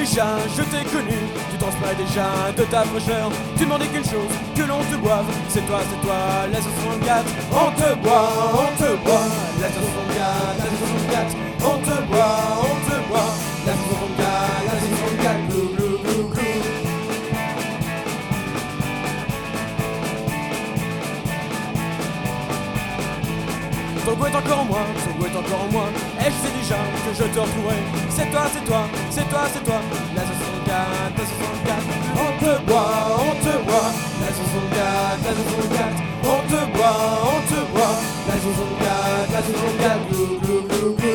déjà, je t'ai connu, tu transpirais déjà de ta fraîcheur. Tu demandais qu'une chose, que l'on te boive. C'est toi, la 64. On te boit, la 64, la 64. On te boit, la 64, la 64. Glou, glou, glou, glou. Ton goût est encore en moi, ton goût est encore en moi. Et je sais déjà que je te retrouverai. C'est toi, la 64, la 64. On te boit, la 64, la 64. On te boit, la 64, la 64. Glou, glou, glou, glou.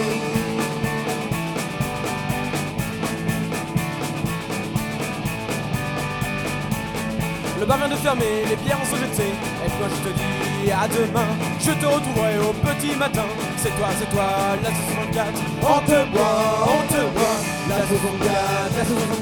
Le bar vient de fermer, les bières ont sont jetées. Et toi je te dis à demain. Je te retrouverai au petit matin. C'est toi, la 64. On te boit, la 64, la 64.